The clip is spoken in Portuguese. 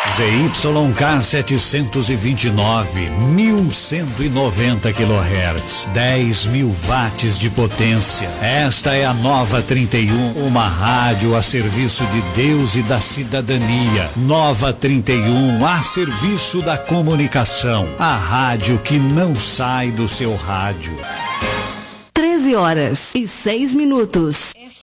ZYK 729, 1190 kHz, 10.000 watts de potência. Esta é a Nova 31, uma rádio a serviço de Deus e da cidadania. Nova 31, a serviço da comunicação. A rádio que não sai do seu rádio. 13h06.